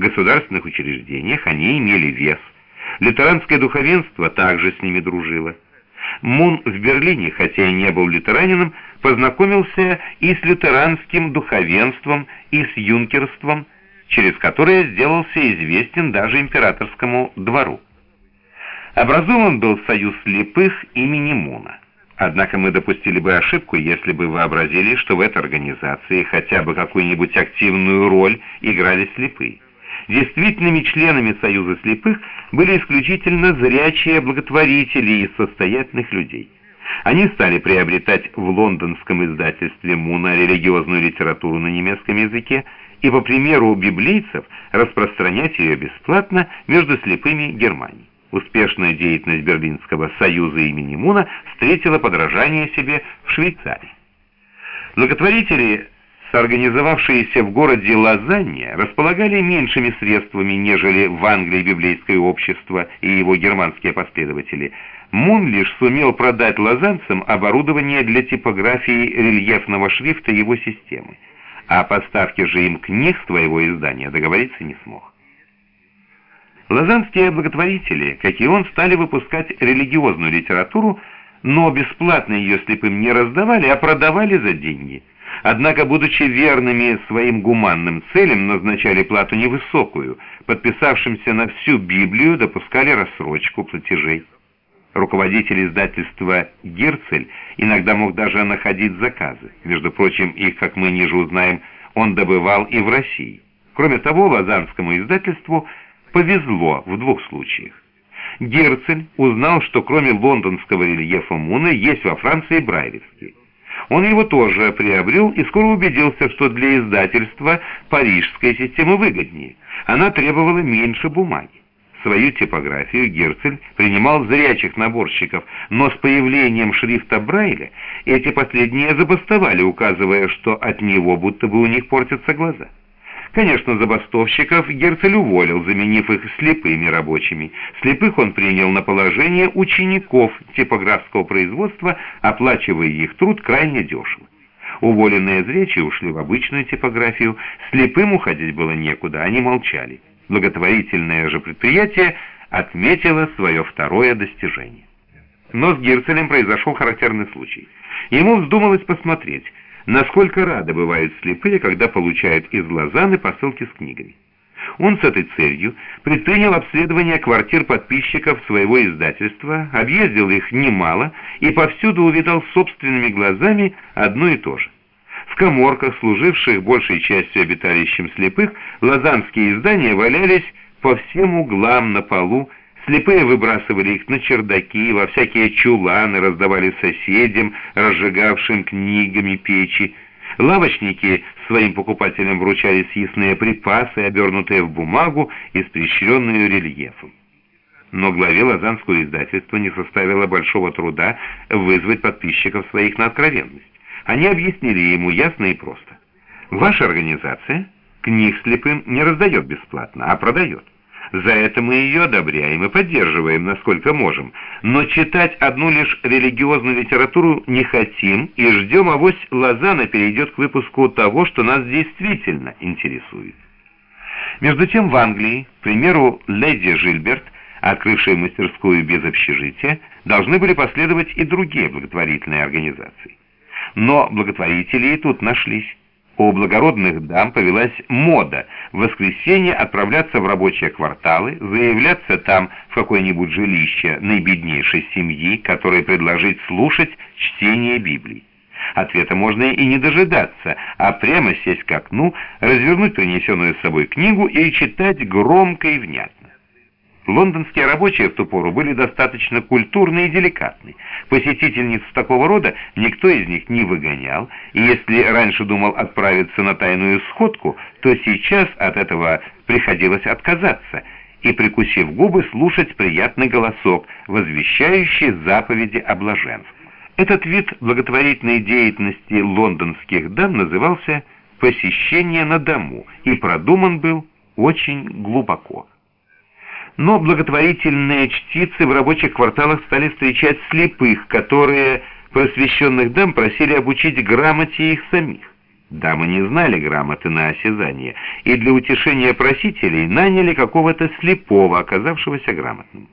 государственных учреждениях они имели вес. Лютеранское духовенство также с ними дружило. Мун в Берлине, хотя и не был лютеранином, познакомился и с лютеранским духовенством, и с юнкерством, через которое сделался известен даже императорскому двору. Образован был союз слепых имени Муна. Однако мы допустили бы ошибку, если бы вообразили, что в этой организации хотя бы какую-нибудь активную роль играли слепые. Действительными членами союза слепых были исключительно зрячие благотворители из состоятельных людей. Они стали приобретать в лондонском издательстве Муна религиозную литературу на немецком языке и, по примеру библейцев, распространять ее бесплатно между слепыми Германии. Успешная деятельность Берлинского союза имени Муна встретила подражание себе в Швейцарии. Благотворители, соорганизовавшиеся в городе Лозанне, располагали меньшими средствами, нежели в Англии библейское общество и его германские последователи. Мун лишь сумел продать лозанцам оборудование для типографии рельефного шрифта его системы, а о поставке же им книг своего издания договориться не смог. Лозаннские благотворители, как и он, стали выпускать религиозную литературу, но бесплатно ее слепым не раздавали, а продавали за деньги. Однако, будучи верными своим гуманным целям, назначали плату невысокую, подписавшимся на всю Библию допускали рассрочку платежей. Руководитель издательства Герцель иногда мог даже находить заказы. Между прочим, их, как мы ниже узнаем, он добывал и в России. Кроме того, лозаннскому издательству повезло в двух случаях. Герцель узнал, что кроме лондонского рельефа Муна есть во Франции брайлевский. Он его тоже приобрел и скоро убедился, что для издательства парижская система выгоднее. Она требовала меньше бумаги. Свою типографию Герцель принимал зрячих наборщиков, но с появлением шрифта Брайля эти последние забастовали, указывая, что от него будто бы у них портятся глаза. Конечно, забастовщиков Герцель уволил, заменив их слепыми рабочими. Слепых он принял на положение учеников типографского производства, оплачивая их труд крайне дешево. Уволенные зрячие ушли в обычную типографию, слепым уходить было некуда, они молчали. Благотворительное же предприятие отметило свое второе достижение. Но с Герцелем произошел характерный случай. Ему вздумалось посмотреть, насколько рады бывают слепые, когда получают из Лозанны посылки с книгами. Он с этой целью предпринял обследование квартир подписчиков своего издательства, объездил их немало и повсюду увидал собственными глазами одно и то же. В каморках, служивших большей частью обиталищем слепых, лозаннские издания валялись по всем углам на полу, слепые выбрасывали их на чердаки, во всякие чуланы, раздавали соседям, разжигавшим книгами печи. Лавочники своим покупателям вручали съестные припасы, обернутые в бумагу, испещренную рельефом. Но главе лозаннского издательства не составило большого труда вызвать подписчиков своих на откровенность. Они объяснили ему ясно и просто. Ваша организация книг слепым не раздает бесплатно, а продает. За это мы ее одобряем и поддерживаем, насколько можем, но читать одну лишь религиозную литературу не хотим и ждем, авось Лозанна перейдет к выпуску того, что нас действительно интересует. Между тем в Англии, к примеру, леди Жильберт, открывшая мастерскую без общежития, должны были последовать и другие благотворительные организации. Но благотворители и тут нашлись. У благородных дам повелась мода в воскресенье отправляться в рабочие кварталы, заявляться там в какое-нибудь жилище наибеднейшей семьи, которой предложить слушать чтение Библии. Ответа можно и не дожидаться, а прямо сесть к окну, развернуть принесенную с собой книгу и читать громко и внятно. Лондонские рабочие в ту пору были достаточно культурны и деликатны. Посетительниц такого рода никто из них не выгонял, и если раньше думал отправиться на тайную сходку, то сейчас от этого приходилось отказаться и, прикусив губы, слушать приятный голосок, возвещающий заповеди о блаженстве. Этот вид благотворительной деятельности лондонских дам назывался «посещение на дому» и продуман был очень глубоко. Но благотворительные чтицы в рабочих кварталах стали встречать слепых, которые просвещенных дам просили обучить грамоте их самих. Дамы не знали грамоты на осязание, и для утешения просителей наняли какого-то слепого, оказавшегося грамотным.